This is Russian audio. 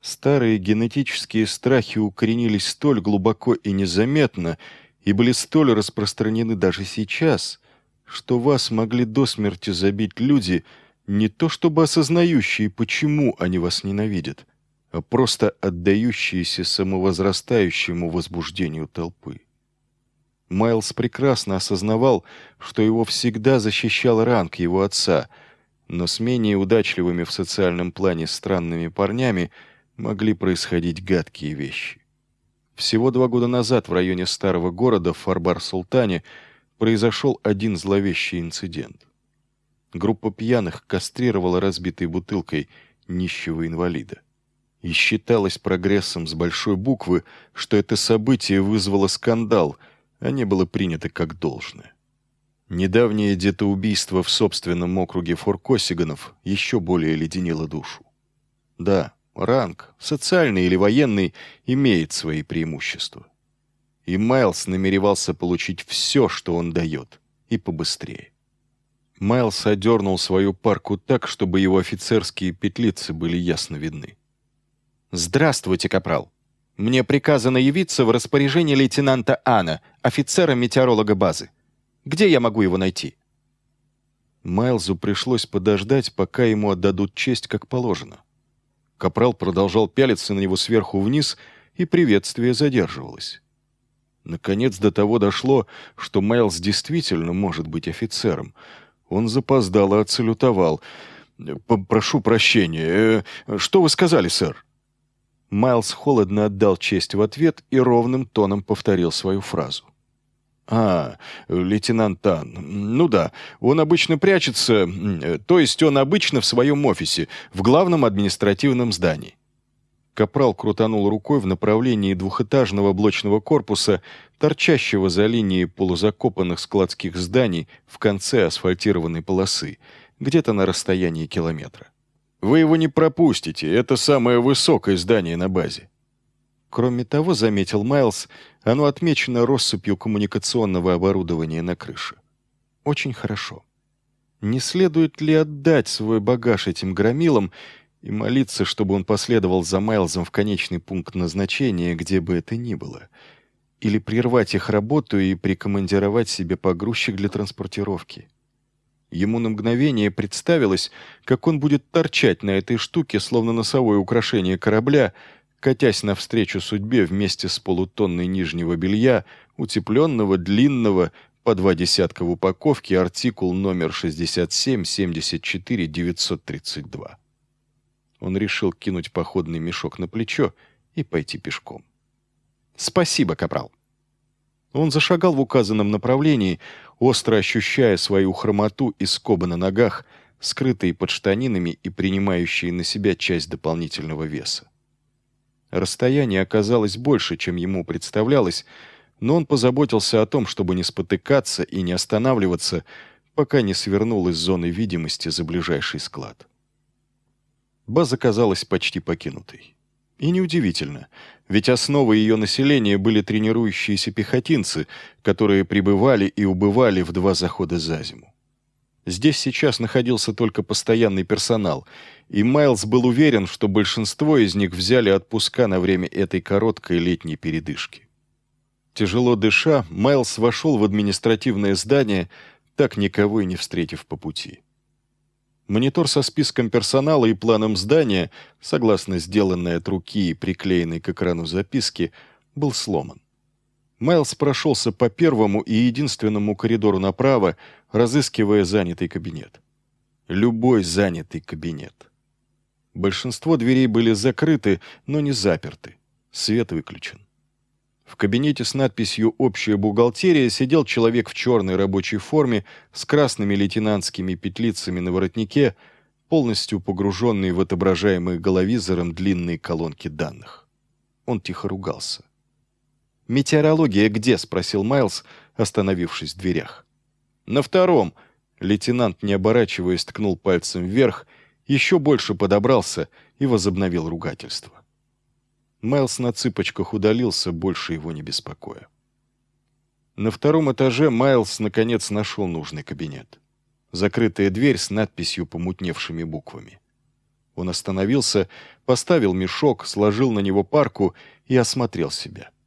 Старые генетические страхи укоренились столь глубоко и незаметно и были столь распространены даже сейчас, что вас могли до смерти забить люди, не то чтобы осознающие, почему они вас ненавидят, а просто отдающиеся самовозрастающему возбуждению толпы. Майлз прекрасно осознавал, что его всегда защищал ранг его отца, но с менее удачливыми в социальном плане странными парнями могли происходить гадкие вещи. Всего 2 года назад в районе старого города в Фарбар-Султане произошел один зловещий инцидент. Группа пьяных кастрировала разбитой бутылкой нищего инвалида. И считалось прогрессом с большой буквы, что это событие вызвало скандал, а не было принято как должное. Недавнее детоубийство в собственном округе Форкосиганов еще более леденило душу. Да, ранг, социальный или военный, имеет свои преимущества. И Майлз намеревался получить все, что он дает, и побыстрее. Майлз одернул свою парку так, чтобы его офицерские петлицы были ясно видны. «Здравствуйте, капрал. Мне приказано явиться в распоряжение лейтенанта Ана, офицера-метеоролога базы. Где я могу его найти?» Майлзу пришлось подождать, пока ему отдадут честь как положено. Капрал продолжал пялиться на него сверху вниз, и приветствие задерживалось. Наконец до того дошло, что Майлз действительно может быть офицером. Он запоздало отсалютовал. «Прошу прощения. Что вы сказали, сэр?» Майлз холодно отдал честь в ответ и ровным тоном повторил свою фразу. Лейтенант Тан. Ну да, он обычно прячется, то есть он обычно в своем офисе, в главном административном здании». Капрал крутанул рукой в направлении двухэтажного блочного корпуса, торчащего за линией полузакопанных складских зданий в конце асфальтированной полосы, где-то на расстоянии километра. «Вы его не пропустите, это самое высокое здание на базе». Кроме того, заметил Майлз, оно отмечено россыпью коммуникационного оборудования на крыше. Очень хорошо. Не следует ли отдать свой багаж этим громилам и молиться, чтобы он последовал за Майлзом в конечный пункт назначения, где бы это ни было? Или прервать их работу и прикомандировать себе погрузчик для транспортировки? Ему на мгновение представилось, как он будет торчать на этой штуке, словно носовое украшение корабля, катясь навстречу судьбе вместе с полутонной нижнего белья, утепленного, длинного, по 2 десятка в упаковке, артикул номер 67-74-932. Он решил кинуть походный мешок на плечо и пойти пешком. «Спасибо, капрал». Он зашагал в указанном направлении, остро ощущая свою хромоту и скобы на ногах, скрытые под штанинами и принимающие на себя часть дополнительного веса. Расстояние оказалось больше, чем ему представлялось, но он позаботился о том, чтобы не спотыкаться и не останавливаться, пока не свернул из зоны видимости за ближайший склад. База казалась почти покинутой. И неудивительно, ведь основой ее населения были тренирующиеся пехотинцы, которые прибывали и убывали в 2 захода за зиму. Здесь сейчас находился только постоянный персонал, и Майлз был уверен, что большинство из них взяли отпуска на время этой короткой летней передышки. Тяжело дыша, Майлз вошел в административное здание, так никого и не встретив по пути. Монитор со списком персонала и планом здания, согласно сделанной от руки и приклеенной к экрану записки, был сломан. Майлз прошелся по первому и единственному коридору направо, разыскивая занятый кабинет. Любой занятый кабинет. Большинство дверей были закрыты, но не заперты. Свет выключен. В кабинете с надписью «Общая бухгалтерия» сидел человек в черной рабочей форме с красными лейтенантскими петлицами на воротнике, полностью погруженный в отображаемые головизором длинные колонки данных. Он тихо ругался. «Метеорология где?» — спросил Майлз, остановившись в дверях. «На 2-м!» — лейтенант, не оборачиваясь, ткнул пальцем вверх, еще больше подобрался и возобновил ругательство. Майлз на цыпочках удалился, больше его не беспокоя. На 2-м этаже Майлз наконец нашел нужный кабинет. Закрытая дверь с надписью помутневшими буквами. Он остановился, поставил мешок, сложил на него парку и осмотрел себя.